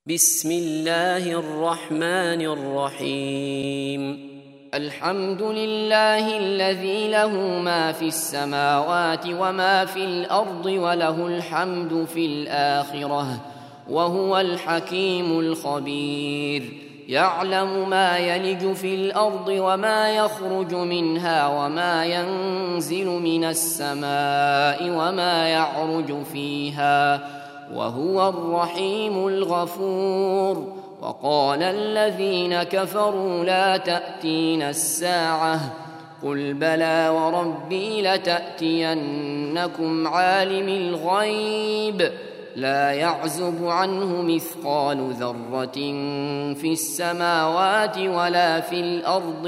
بسم الله الرحمن الرحيم. الحمد لله الذي له ما في السماوات وما في الأرض وله الحمد في الآخرة وهو الحكيم الخبير. يعلم ما يلج في الأرض وما يخرج منها وما ينزل من السماء وما يعرج فيها وهو الرحيم الغفور. وقال الذين كفروا لا تأتينا الساعة قل بلى وربي لتأتينكم عالم الغيب لا يعزب عنه مثقال ذرة في السماوات ولا في الأرض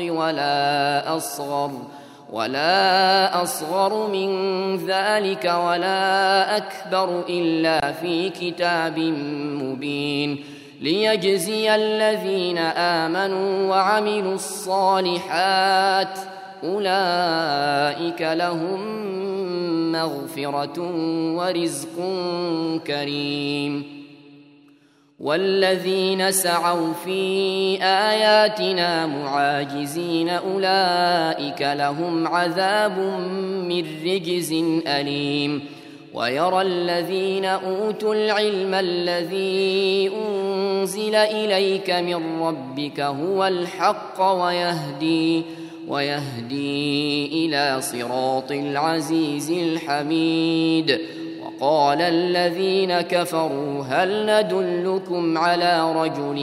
ولا أصغر من ذلك ولا أكبر إلا في كتاب مبين ليجزي الذين آمنوا وعملوا الصالحات أولئك لهم مغفرة ورزق كريم. والذين سعوا في آياتنا معاجزين أولئك لهم عذاب من رجز أليم. ويرى الذين أوتوا العلم الذي أنزل إليك من ربك هو الحق ويهدي إلى صراط العزيز الحميد. وقال الذين كفروا هل ندلكم على رجل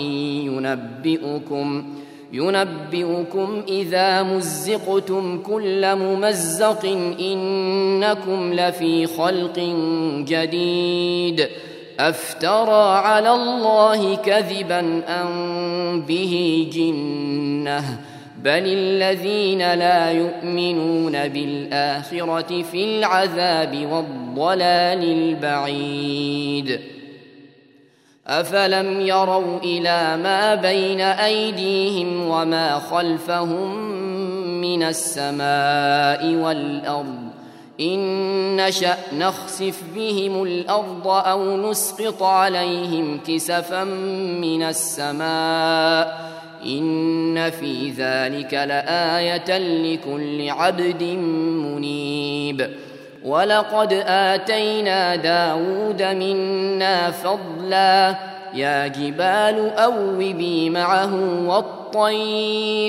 ينبئكم إذا مزقتم كل ممزق إنكم لفي خلق جديد أفترى على الله كذبا أم به جنة بل الذين لا يؤمنون بالآخرة في العذاب والضلال البعيد. أفلم يروا إلى ما بين أيديهم وما خلفهم من السماء والأرض إن نشأ نخسف بهم الأرض أو نسقط عليهم كسفا من السماء إن في ذلك لآية لكل عبد منيب. ولقد آتينا داود منا فضلا يا جبال أوبي معه والطير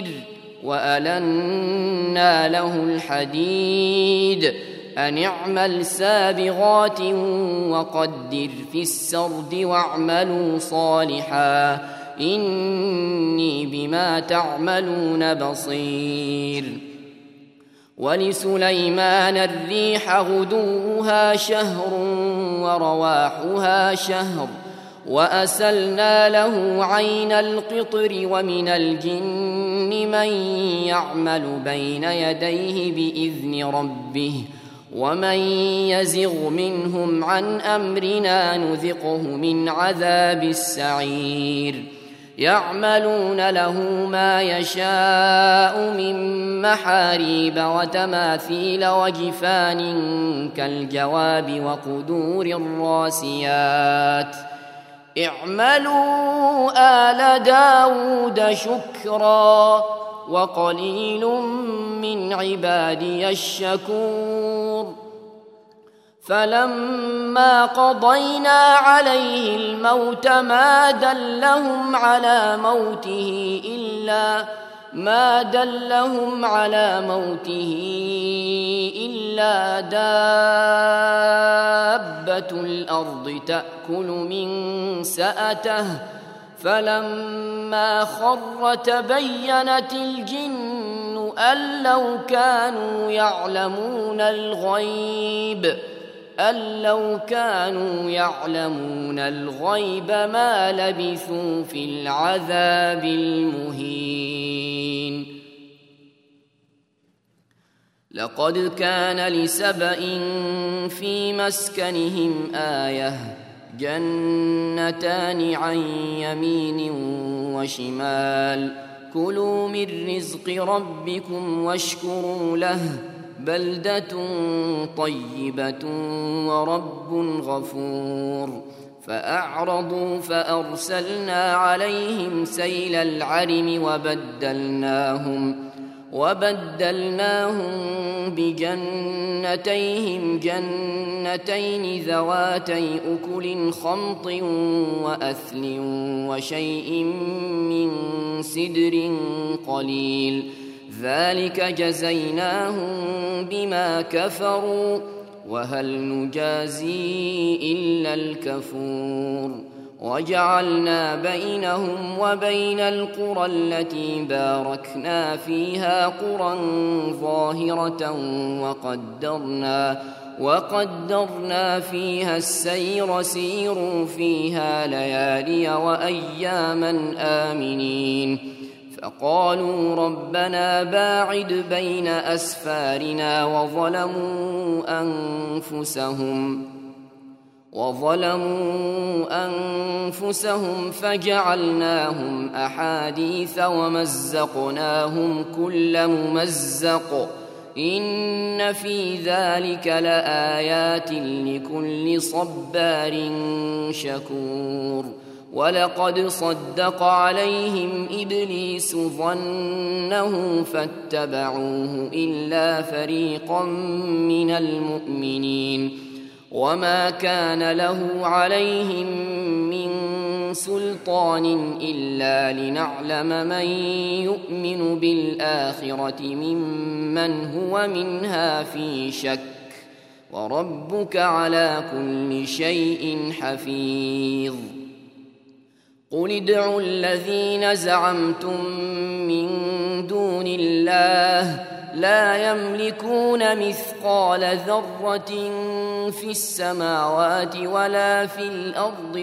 وألنا له الحديد أن اعمل سابغات وقدر في السرد واعملوا صالحا إني بما تعملون بصير. ولسليمان الريح غدوها شهر ورواحها شهر وأسلنا له عين القطر ومن الجن من يعمل بين يديه بإذن ربه ومن يزغ منهم عن أمرنا نذقه من عذاب السعير. يعملون له ما يشاء من محاريب وتماثيل وجفان كالجواب وقدور الراسيات اعملوا آل داود شكرا وقليل من عبادي الشكور. فلما قضينا عليه الموت ما دلهم على موته إلا دابة الأرض تأكل من سأته فلما خر تبينت الجن أن لو كانوا يعلمون الغيب ما لبثوا في العذاب المهين. لقد كان لسبإ في مسكنهم آية جنتان عن يمين وشمال كلوا من رزق ربكم واشكروا له بلدة طيبة ورب غفور. فأعرضوا فأرسلنا عليهم سيل العرم وبدلناهم بجنتيهم جنتين ذواتي أكل خمط وأثل وشيء من سدر قليل ذلك جزيناهم بما كفروا وهل نجازي إلا الكفور وجعلنا بينهم وبين القرى التي باركنا فيها قرى ظاهرة وقدرنا فيها السير سيروا فيها ليالي وأياما آمنين فقالوا ربنا باعد بين أسفارنا وظلموا أنفسهم فجعلناهم أحاديث ومزقناهم كل ممزق إن في ذلك لآيات لكل صبار شكور ولقد صدق عليهم إبليس ظنه فاتبعوه إلا فريقا من المؤمنين وما كان له عليهم من سلطان إلا لنعلم من يؤمن بالآخرة ممن هو منها في شك وربك على كل شيء حفيظ قل ادعوا الذين زعمتم من دون الله لا يملكون مثقال ذرة في السماوات ولا في الأرض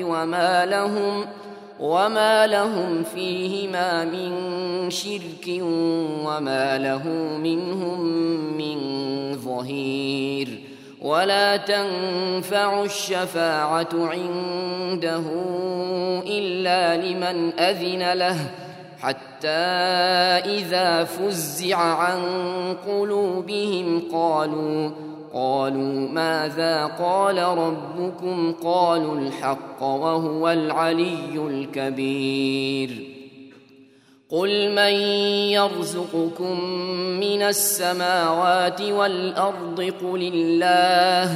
وما لهم فيهما من شرك وما له منهم من ظهير ولا تنفع الشفاعة عنده إلا لمن أذن له حتى إذا فزع عن قلوبهم قالوا ماذا قال ربكم قالوا الحق وهو العلي الكبير قل من يرزقكم من السماوات والأرض قل الله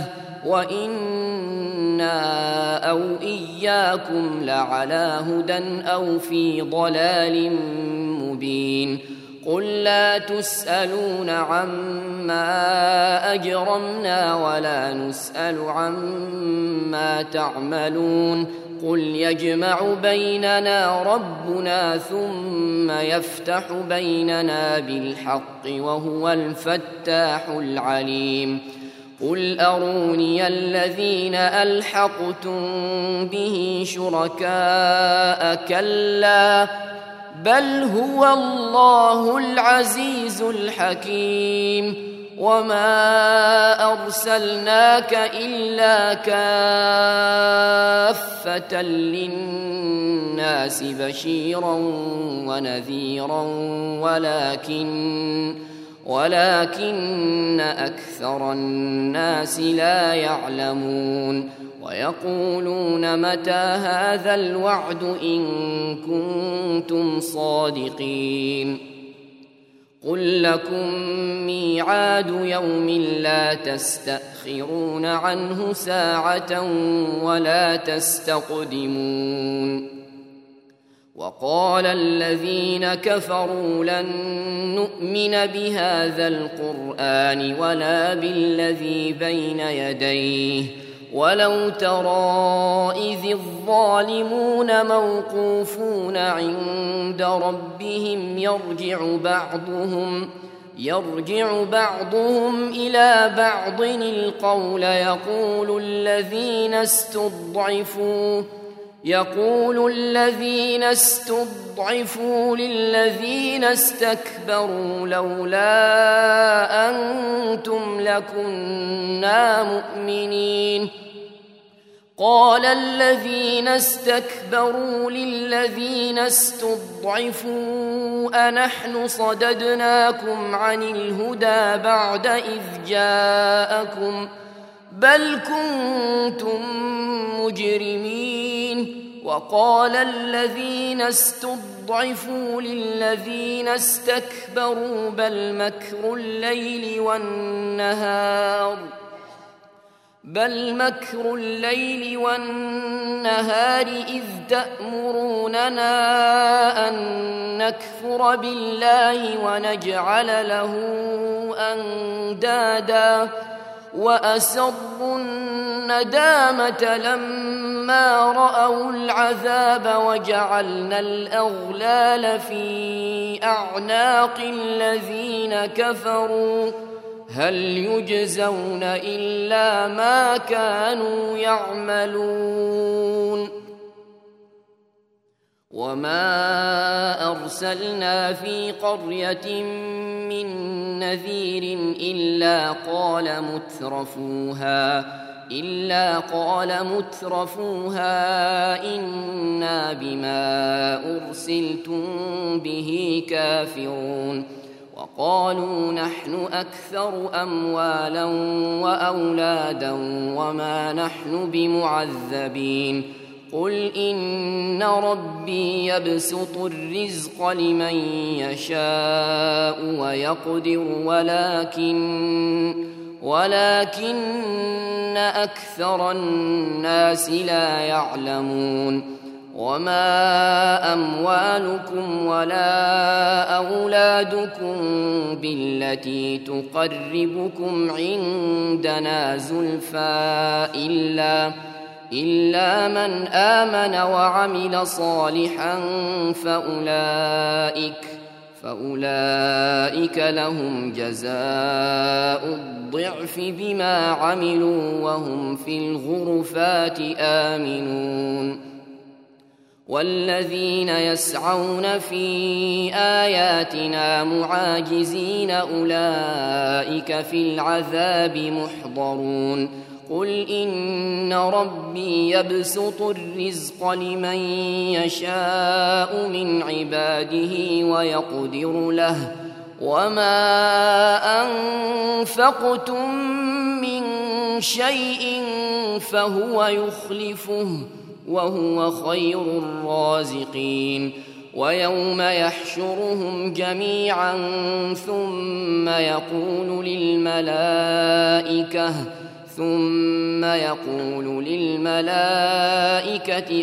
وإنا أو إياكم لعلى هدى أو في ضلال مبين قل لا تسألون عما أجرمنا ولا نسأل عما تعملون قل يجمع بيننا ربنا ثم يفتح بيننا بالحق وهو الفتاح العليم قل أروني الذين ألحقتم به شركاء كلا بل هو الله العزيز الحكيم وما أرسلناك إلا كافة للناس بشيرا ونذيرا ولكن أكثر الناس لا يعلمون ويقولون متى هذا الوعد إن كنتم صادقين قل لكم ميعاد يوم لا تستأخرون عنه ساعة ولا تستقدمون وقال الذين كفروا لن نؤمن بهذا القرآن ولا بالذي بين يديه ولو ترى إذ الظالمون موقوفون عند ربهم يرجع بعضهم إلى بعض القول يقول الذين استضعفوا للذين استكبروا لولا أنتم لكنا مؤمنين قال الذين استكبروا للذين استضعفوا أنحن صددناكم عن الهدى بعد إذ جاءكم بل كنتم مجرمين. وقال الذين استضعفوا للذين استكبروا بل مكر الليل والنهار إذ تأمروننا أن نكفر بالله ونجعل له أندادا وأسروا الندامة لما رأوا العذاب وجعلنا الأغلال في أعناق الذين كفروا هل يجزون إلا ما كانوا يعملون. وما أرسلنا في قرية من نذير إلا قال مترفوها إنا بما أرسلتم به كافرون. وقالوا نحن أكثر أموالا وأولادا وما نحن بمعذبين. قل إن ربي يبسط الرزق لمن يشاء ويقدر ولكن أكثر الناس لا يعلمون. وما أموالكم ولا أولادكم بالتي تقربكم عندنا زلفى إلا من آمن وعمل صالحا فأولئك لهم جزاء الضعف بما عملوا وهم في الغرفات آمنون. والذين يسعون في آياتنا معاجزين أولئك في العذاب محضرون. قل إن ربي يبسط الرزق لمن يشاء من عباده ويقدر له وما أنفقتم من شيء فهو يخلفه وهو خير الرازقين. ويوم يحشرهم جميعا ثم يقول للملائكة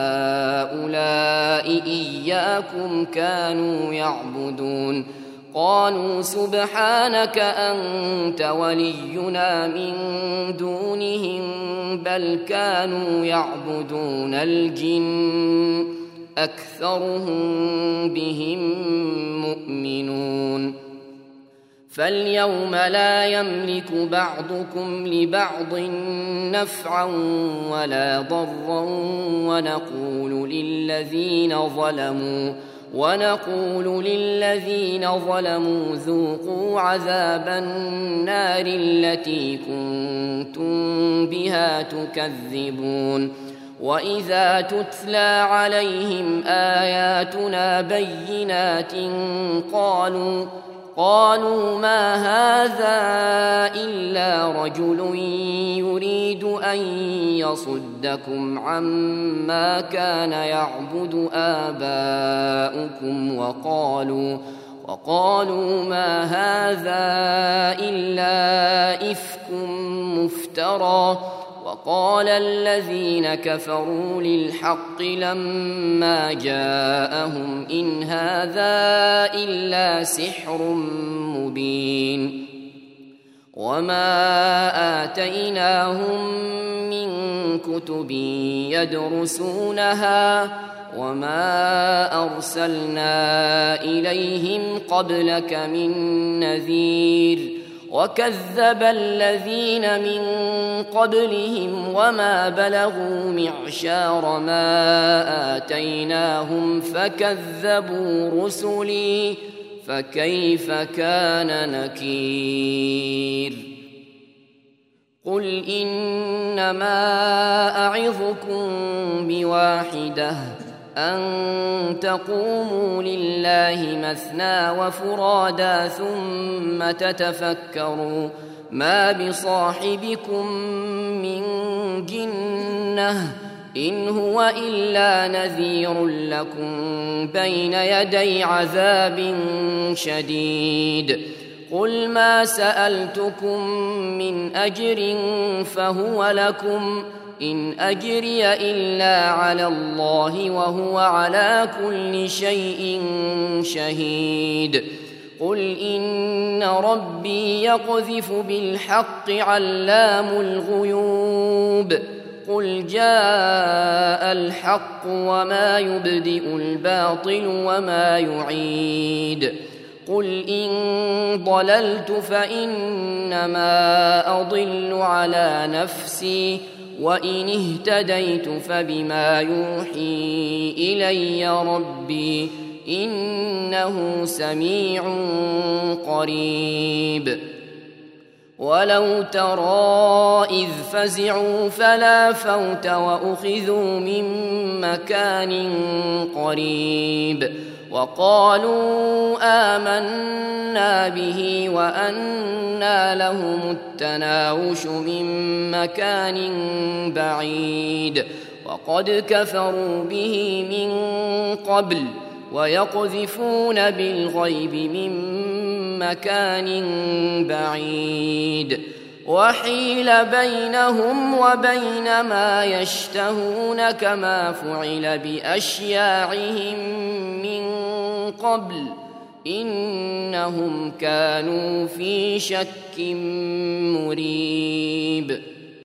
أهؤلاء إياكم كانوا يعبدون؟ قالوا سبحانك أنت ولينا من دونهم بل كانوا يعبدون الجن أكثرهم بهم مؤمنون. فاليوم لا يملك بعضكم لبعض نفعا ولا ضرا ونقول للذين ظلموا ذوقوا عذاب النار التي كنتم بها تكذبون. وإذا تتلى عليهم آياتنا بينات قالوا ما هذا إلا رجل يريد أن يصدكم عما كان يعبد آباؤكم وقالوا ما هذا إلا إفك مفترى. وقال الذين كفروا للحق لما جاءهم إن هذا إلا سحر مبين. وما آتيناهم من كتب يدرسونها وما أرسلنا إليهم قبلك من نذير. وكذب الذين من قبلهم وما بلغوا معشار ما آتيناهم فكذبوا رسلي فكيف كان نكير. قل إنما أعظكم بواحدة أن تقوموا لله مثنى وفرادا ما بصاحبكم من جنة إن هو إلا نذير لكم بين يدي عذاب شديد قل ما سألتكم من أجر فهو لكم إن أجري إلا على الله وهو على كل شيء شهيد قل إن ربي يقذف بالحق علام الغيوب قل جاء الحق وما يبدئ الباطل وما يعيد قل إن ضللت فإنما أضل على نفسي وإن اهتديت فبما يوحي إلي ربي إنه سميع قريب ولو ترى إذ فزعوا فلا فوت وأخذوا من مكان قريب وقالوا آمنا به وأنى لهم التناوش من مكان بعيد وقد كفروا به من قبل ويقذفون بالغيب من مكان بعيد وحيل بينهم وبين ما يشتهون كما فعل بأشياعهم من قبل إنهم كانوا في شك مريب